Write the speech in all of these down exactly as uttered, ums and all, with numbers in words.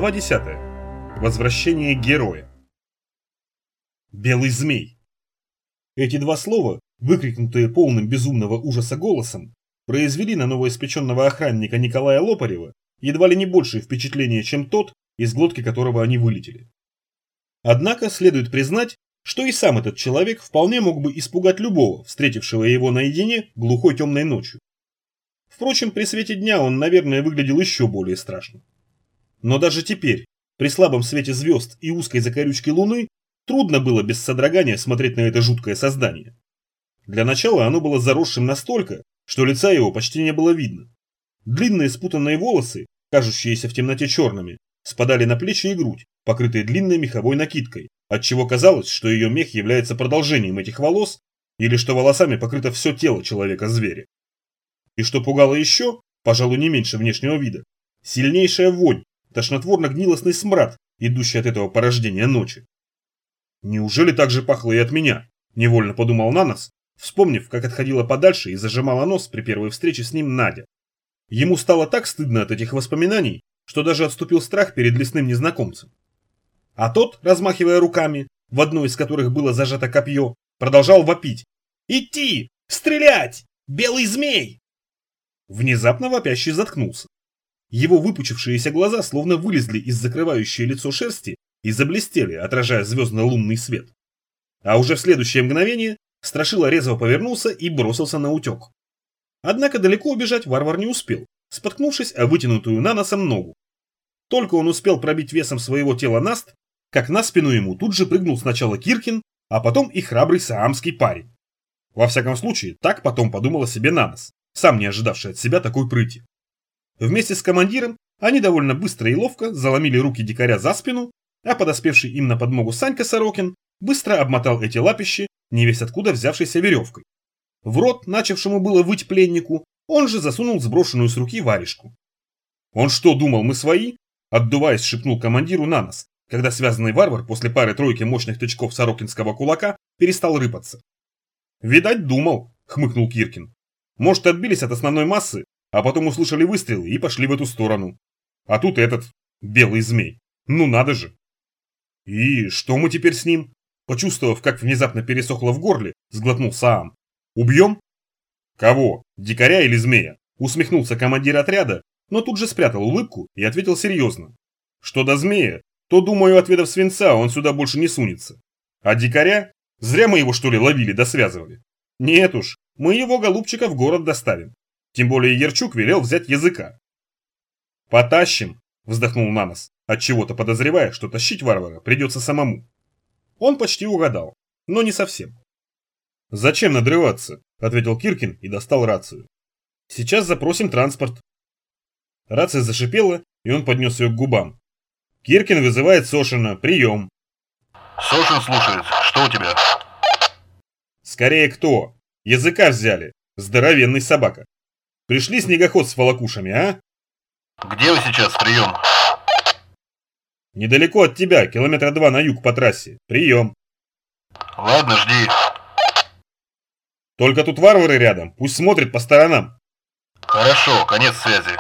Глава десятая. Возвращение героя. Белый змей. Эти два слова, выкрикнутые полным безумного ужаса голосом, произвели на новоиспеченного охранника Николая Лопарева едва ли не большее впечатление, чем тот, из глотки которого они вылетели. Однако следует признать, что и сам этот человек вполне мог бы испугать любого, встретившего его наедине глухой темной ночью. Впрочем, при свете дня он, наверное, выглядел еще более страшно. Но даже теперь, при слабом свете звезд и узкой закорючке луны, трудно было без содрогания смотреть на это жуткое создание. Для начала оно было заросшим настолько, что лица его почти не было видно. Длинные спутанные волосы, кажущиеся в темноте черными, спадали на плечи и грудь, покрытые длинной меховой накидкой, отчего казалось, что ее мех является продолжением этих волос, или что волосами покрыто все тело человека-зверя. И что пугало еще, пожалуй, не меньше внешнего вида, сильнейшая вонь, тошнотворно-гнилостный смрад, идущий от этого порождения ночи. Неужели так же пахло и от меня? Невольно подумал Нанос, вспомнив, как отходила подальше и зажимала нос при первой встрече с ним Надя. Ему стало так стыдно от этих воспоминаний, что даже отступил страх перед лесным незнакомцем. А тот, размахивая руками, в одной из которых было зажато копье, продолжал вопить: «Идти! Стрелять! Белый змей!» Внезапно вопящий заткнулся. Его выпучившиеся глаза словно вылезли из закрывающей лицо шерсти и заблестели, отражая звездно-лунный свет. А уже в следующее мгновение Страшила резво повернулся и бросился на утек. Однако далеко убежать варвар не успел, споткнувшись о вытянутую Наносом ногу. Только он успел пробить весом своего тела наст, как на спину ему тут же прыгнул сначала Киркин, а потом и храбрый саамский парень. Во всяком случае, так потом подумал о себе Нанос, сам не ожидавший от себя такой прыти. Вместе с командиром они довольно быстро и ловко заломили руки дикаря за спину, а подоспевший им на подмогу Санька Сорокин быстро обмотал эти лапищи невесть откуда взявшейся веревкой. В рот, начавшему было выть пленнику, он же засунул сброшенную с руки варежку. «Он что, думал, мы свои?» – отдуваясь, шепнул командиру Нанос, когда связанный варвар после пары-тройки мощных тычков сорокинского кулака перестал рыпаться. «Видать, думал», – хмыкнул Киркин. «Может, отбились от основной массы, а потом услышали выстрелы и пошли в эту сторону. А тут этот белый змей. Ну надо же!» «И что мы теперь с ним?» Почувствовав, как внезапно пересохло в горле, сглотнул Саам. «Убьем?» «Кого? Дикаря или змея?» Усмехнулся командир отряда, но тут же спрятал улыбку и ответил серьезно. «Что до змея, то, думаю, отведав свинца, он сюда больше не сунется. А дикаря? Зря мы его, что ли, ловили да связывали. Нет уж, мы его, голубчика, в город доставим. Тем более Ярчук велел взять языка». «Потащим», – вздохнул Нанос, отчего-то подозревая, что тащить варвара придется самому. Он почти угадал, но не совсем. «Зачем надрываться?» – ответил Киркин и достал рацию. «Сейчас запросим транспорт». Рация зашипела, и он поднес ее к губам. «Киркин вызывает Сошина. Прием». «Сошин слушает. Что у тебя?» «Скорее кто? Языка взяли. Здоровенный собака. Пришли снегоход с волокушами, а?» «Где вы сейчас? Прием». «Недалеко от тебя, километра два на юг по трассе. Прием». «Ладно, жди». «Только тут варвары рядом, пусть смотрят по сторонам». «Хорошо, конец связи».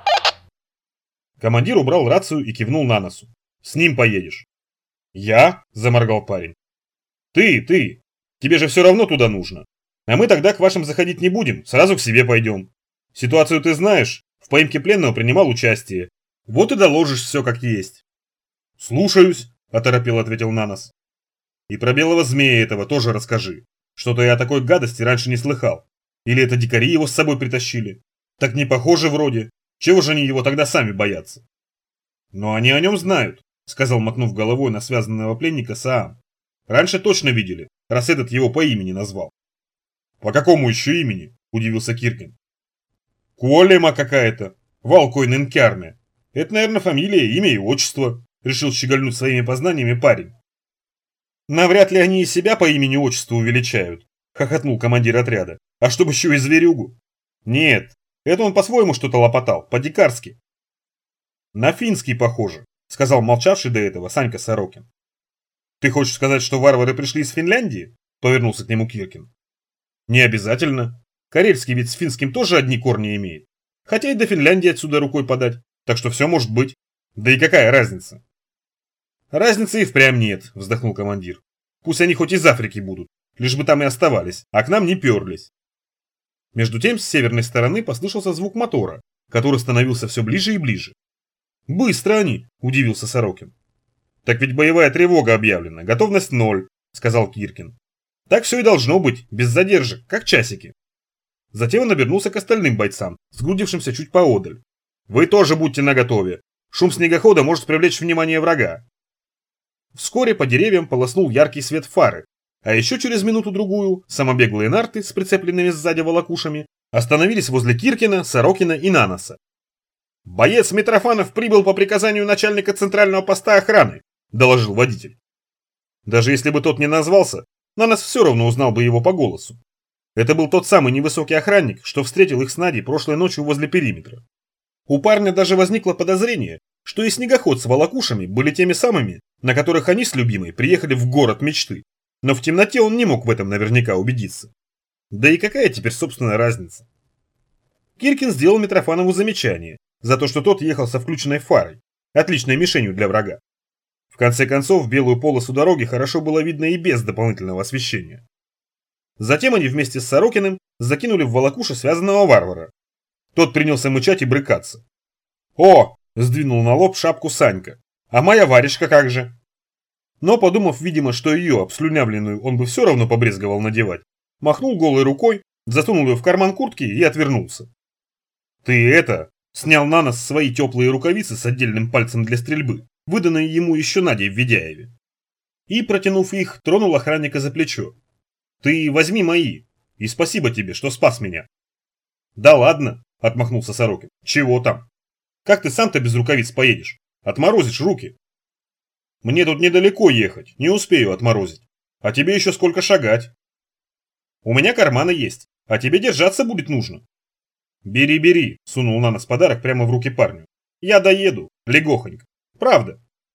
Командир убрал рацию и кивнул Наносу. «С ним поедешь». «Я?» – заморгал парень. «Ты, ты. Тебе же все равно туда нужно. А мы тогда к вашим заходить не будем, сразу к себе пойдем. Ситуацию ты знаешь, в поимке пленного принимал участие. Вот и доложишь все как есть». «Слушаюсь», – оторопел ответил Нанос. «И про белого змея этого тоже расскажи. Что-то я о такой гадости раньше не слыхал. Или это дикари его с собой притащили? Так не похоже вроде. Чего же они его тогда сами боятся?» «Но они о нем знают», – сказал, мотнув головой на связанного пленника Саам. «Раньше точно видели, раз этот его по имени назвал». «По какому еще имени?» – удивился Киркин. «Куолема какая-то. Валкой Ненкярме. Это, наверное, фамилия, имя и отчество», – решил щегольнуть своими познаниями парень. «Навряд ли они и себя по имени-отчеству увеличают», – хохотнул командир отряда. «А чтобы еще и зверюгу?» «Нет, это он по-своему что-то лопотал, по-дикарски». «На финский похоже», – сказал молчавший до этого Санька Сорокин. «Ты хочешь сказать, что варвары пришли из Финляндии?» – повернулся к нему Киркин. «Не обязательно. Карельский ведь с финским тоже одни корни имеет. Хотя и до Финляндии отсюда рукой подать, так что все может быть. Да и какая разница? Разницы и впрямь нет, вздохнул командир. Пусть они хоть из Африки будут, лишь бы там и оставались, а к нам не перлись. Между тем с северной стороны послышался звук мотора, который становился все ближе и ближе. «Быстро они!» – удивился Сорокин. «Так ведь боевая тревога объявлена, готовность ноль», – сказал Киркин. «Так все и должно быть, без задержек, как часики». Затем он обернулся к остальным бойцам, сгрудившимся чуть поодаль. «Вы тоже будьте наготове. Шум снегохода может привлечь внимание врага». Вскоре по деревьям полоснул яркий свет фары, а еще через минуту-другую самобеглые нарты с прицепленными сзади волокушами остановились возле Киркина, Сорокина и Наноса. «Боец Митрофанов прибыл по приказанию начальника центрального поста охраны», – доложил водитель. Даже если бы тот не назвался, Нанос все равно узнал бы его по голосу. Это был тот самый невысокий охранник, что встретил их с Надей прошлой ночью возле периметра. У парня даже возникло подозрение, что и снегоход с волокушами были теми самыми, на которых они с любимой приехали в город мечты. Но в темноте он не мог в этом наверняка убедиться. Да и какая теперь, собственно, разница? Киркин сделал Митрофанову замечание за то, что тот ехал со включенной фарой, отличной мишенью для врага. В конце концов, белую полосу дороги хорошо было видно и без дополнительного освещения. Затем они вместе с Сорокиным закинули в волокуши связанного варвара. Тот принялся мычать и брыкаться. «О!» – сдвинул на лоб шапку Санька. «А моя варежка как же?» Но, подумав, видимо, что ее, обслюнявленную, он бы все равно побрезговал надевать, махнул голой рукой, засунул ее в карман куртки и отвернулся. «Ты это...» – снял Нанос свои теплые рукавицы с отдельным пальцем для стрельбы, выданные ему еще Надей в Ведяеве. И, протянув их, тронул охранника за плечо. «Ты возьми мои, и спасибо тебе, что спас меня». «Да ладно», – отмахнулся Сорокин, – «чего там? Как ты сам-то без рукавиц поедешь? Отморозишь руки». «Мне тут недалеко ехать, не успею отморозить. А тебе еще сколько шагать?» «У меня карманы есть, а тебе держаться будет нужно». «Бери, бери», – сунул Нанос подарок прямо в руки парню. «Я доеду, легохонько. Правда».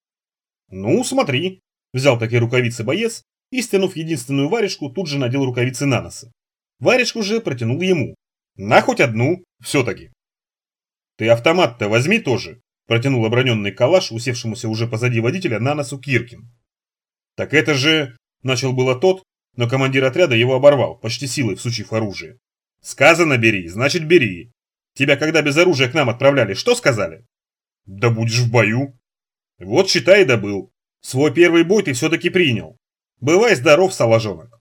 «Ну, смотри», – взял такие рукавицы боец и, стянув единственную варежку, тут же надел рукавицы Наноса. Варежку же протянул ему. «На хоть одну, все-таки». «Ты автомат-то возьми тоже», – протянул оброненный калаш, усевшемуся уже позади водителя Наносу Киркин. «Так это же...» – начал было тот, но командир отряда его оборвал, почти силой всучив оружие. «Сказано бери, значит бери. Тебя когда без оружия к нам отправляли, что сказали?» «Да будешь в бою». «Вот считай и добыл. Свой первый бой ты все-таки принял. Бывай здоров, салажонок».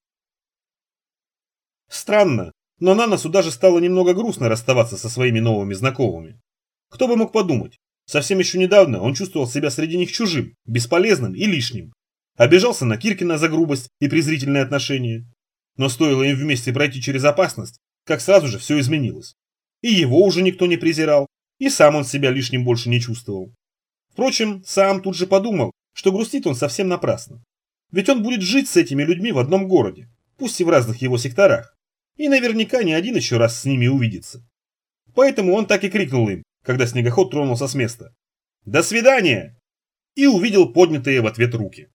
Странно, но Наносу даже стало немного грустно расставаться со своими новыми знакомыми. Кто бы мог подумать, совсем еще недавно он чувствовал себя среди них чужим, бесполезным и лишним. Обижался на Киркина за грубость и презрительное отношение. Но стоило им вместе пройти через опасность, как сразу же все изменилось. И его уже никто не презирал, и сам он себя лишним больше не чувствовал. Впрочем, сам тут же подумал, что грустит он совсем напрасно. Ведь он будет жить с этими людьми в одном городе, пусть и в разных его секторах, и наверняка не один еще раз с ними увидится. Поэтому он так и крикнул им, когда снегоход тронулся с места: «До свидания!» и увидел поднятые в ответ руки.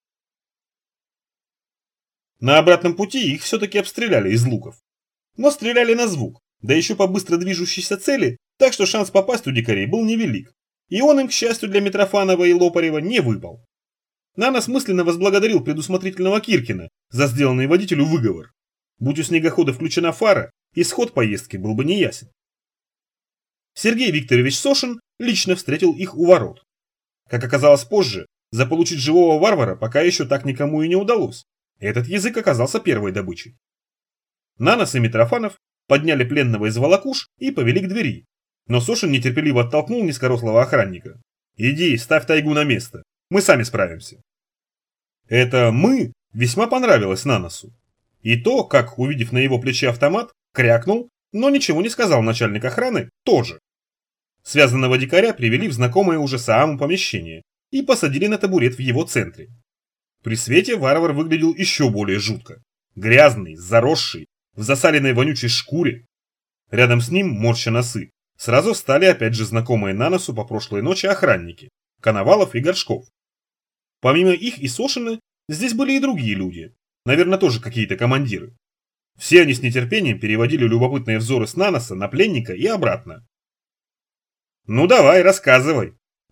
На обратном пути их все-таки обстреляли из луков. Но стреляли на звук, да еще по быстро движущейся цели, так что шанс попасть у дикарей был невелик. И он им, к счастью для Митрофанова и Лопарева, не выпал. Нанос мысленно возблагодарил предусмотрительного Киркина за сделанный водителю выговор. Будь у снегохода включена фара, исход поездки был бы неясен. Сергей Викторович Сошин лично встретил их у ворот. Как оказалось позже, заполучить живого варвара пока еще так никому и не удалось. Этот язык оказался первой добычей. Нанос и Митрофанов подняли пленного из волокуш и повели к двери. Но Сошин нетерпеливо оттолкнул низкорослого охранника. «Иди, ставь тайгу на место. Мы сами справимся». Это «мы» весьма понравилось Наносу. И то, как, увидев на его плече автомат, крякнул, но ничего не сказал начальник охраны, тоже. Связанного дикаря привели в знакомое уже Сааму помещение и посадили на табурет в его центре. При свете варвар выглядел еще более жутко. Грязный, заросший, в засаленной вонючей шкуре. Рядом с ним, морща носы, сразу встали опять же знакомые Наносу по прошлой ночи охранники – Коновалов и Горшков. Помимо их и Сошина, здесь были и другие люди, наверное, тоже какие-то командиры. Все они с нетерпением переводили любопытные взоры с Наноса на пленника и обратно. «Ну давай, рассказывай», –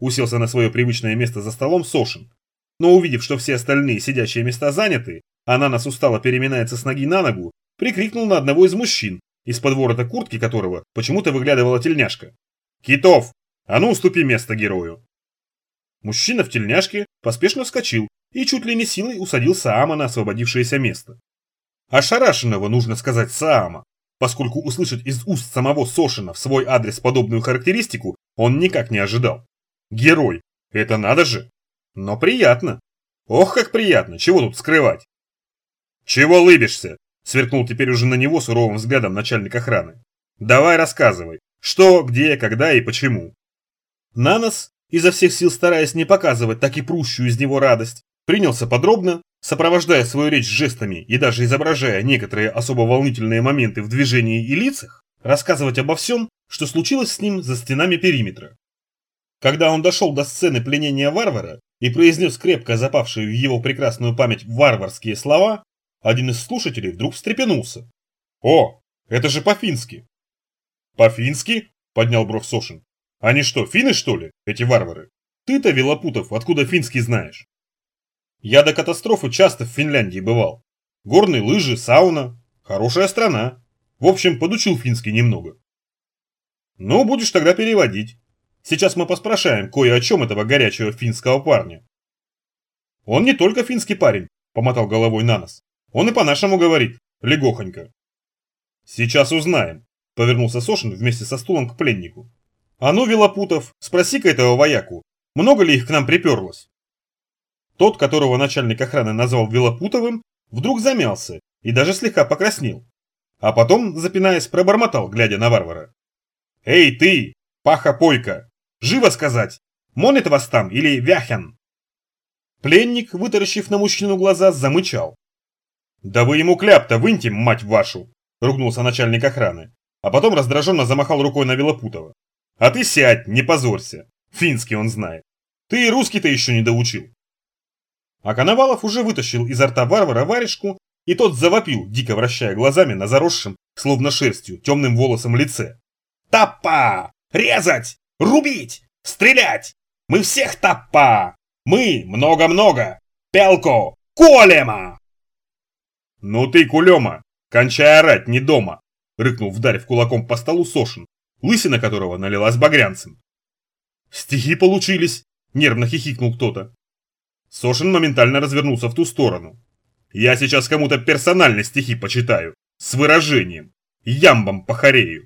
Уселся на свое привычное место за столом Сошин. Но увидев, что все остальные сидячие места заняты, а Нанос устало переминается с ноги на ногу, прикрикнул на одного из мужчин, из-под ворота куртки которого почему-то выглядывала тельняшка. «Китов, а ну уступи место герою!» Мужчина в тельняшке поспешно вскочил и чуть ли не силой усадил Саама на освободившееся место. Ошарашенного, нужно сказать, Саама, поскольку услышать из уст самого Сошина в свой адрес подобную характеристику он никак не ожидал. Герой, это надо же! Но приятно. Ох, как приятно, чего тут скрывать? «Чего лыбишься?» – сверкнул теперь уже на него суровым взглядом начальник охраны. «Давай рассказывай, что, где, когда и почему». Нанос, изо всех сил стараясь не показывать так и прущую из него радость, принялся подробно, сопровождая свою речь жестами и даже изображая некоторые особо волнительные моменты в движении и лицах, рассказывать обо всем, что случилось с ним за стенами периметра. Когда он дошел до сцены пленения варвара и произнес крепко запавшие в его прекрасную память варварские слова, один из слушателей вдруг встрепенулся. «О, это же по-фински!» «По-фински?» – поднял бровь Сошин. «Они что, финны, что ли, эти варвары? Ты-то, Велопутов, откуда финский знаешь?» «Я до катастрофы часто в Финляндии бывал. Горные лыжи, сауна. Хорошая страна. В общем, подучил финский немного». «Ну, будешь тогда переводить. Сейчас мы поспрашаем кое о чем этого горячего финского парня». «Он не только финский парень», – помотал головой Нанос. «Он и по-нашему говорит, легохонько». «Сейчас узнаем», – повернулся Сошин вместе со стулом к пленнику. «А ну, Велопутов, спроси-ка этого вояку, много ли их к нам приперлось?» Тот, которого начальник охраны назвал Велопутовым, вдруг замялся и даже слегка покраснел. А потом, запинаясь, пробормотал, глядя на варвара. «Эй ты, паха-пойка, живо сказать, монет вас там или вяхян?» Пленник, вытаращив на мужчину глаза, замычал. «Да вы ему кляп-то выньте, мать вашу!» – ругнулся начальник охраны, а потом раздраженно замахал рукой на Велопутова. «А ты сядь, не позорься, финский он знает. Ты и русский-то еще не доучил». А Коновалов уже вытащил изо рта варвара варежку, и тот завопил, дико вращая глазами на заросшем, словно шерстью, темным волосом лице. «Таппа! Резать! Рубить! Стрелять! Мы всех таппа! Мы много-много! Пелко! Колема!» «Ну ты, кулема, кончай орать, не дома!» — рыкнул, вдарив кулаком по столу Сошин, лысина которого налилась багрянцем. «Стихи получились!» — нервно хихикнул кто-то. Сошин моментально развернулся в ту сторону. «Я сейчас кому-то персонально стихи почитаю, с выражением, ямбом похарею».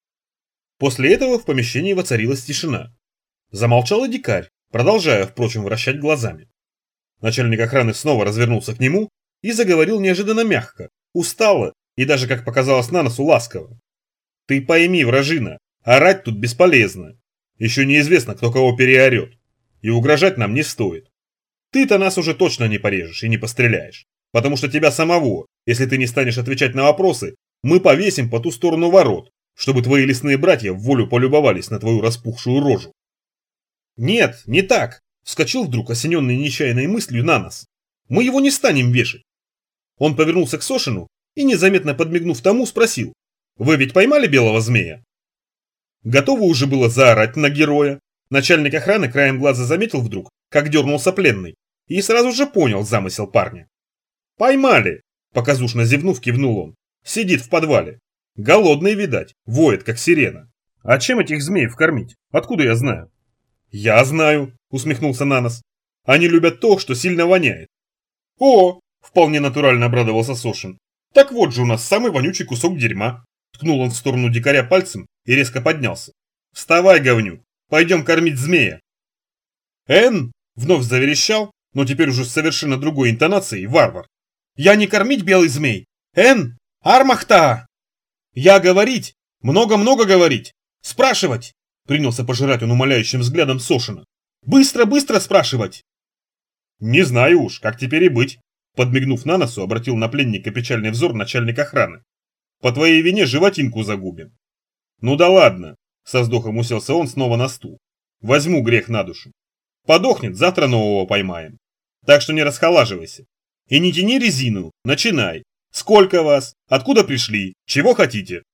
После этого в помещении воцарилась тишина. Замолчал и дикарь, продолжая, впрочем, вращать глазами. Начальник охраны снова развернулся к нему и заговорил неожиданно мягко, устало и даже, как показалось Наносу, ласково. «Ты пойми, вражина, орать тут бесполезно. Еще неизвестно, кто кого переорет. И угрожать нам не стоит. Ты-то нас уже точно не порежешь и не постреляешь, потому что тебя самого, если ты не станешь отвечать на вопросы, мы повесим по ту сторону ворот, чтобы твои лесные братья в волю полюбовались на твою распухшую рожу». «Нет, не так!» – вскочил вдруг осененный нечаянной мыслью Нанос. «Мы его не станем вешать!» Он повернулся к Сошину и, незаметно подмигнув тому, спросил: «Вы ведь поймали белого змея?» Готово уже было заорать на героя. Начальник охраны краем глаза заметил вдруг, как дернулся пленный, и сразу же понял замысел парня. «Поймали!» – показушно зевнув, кивнул он. «Сидит в подвале. Голодный, видать, воет, как сирена. А чем этих змеев кормить? Откуда я знаю?» «Я знаю», – усмехнулся Нанос. «Они любят то, что сильно воняет». «О!» – вполне натурально обрадовался Сошин. «Так вот же у нас самый вонючий кусок дерьма». Ткнул он в сторону дикаря пальцем и резко поднялся. «Вставай, говнюк, пойдем кормить змея». «Эн!» – вновь заверещал, но теперь уже с совершенно другой интонацией, варвар. «Я не кормить белый змей! Эн! Армахта! Я говорить! Много-много говорить! Спрашивать!» Принялся пожирать он умоляющим взглядом Сошина. «Быстро-быстро спрашивать!» «Не знаю уж, как теперь и быть!» Подмигнув Наносу, обратил на пленника печальный взор начальник охраны. «По твоей вине животинку загубим». «Ну да ладно!» Со вздохом уселся он снова на стул. «Возьму грех на душу. Подохнет, завтра нового поймаем. Так что не расхолаживайся. И не тяни резину, начинай. Сколько вас? Откуда пришли? Чего хотите?»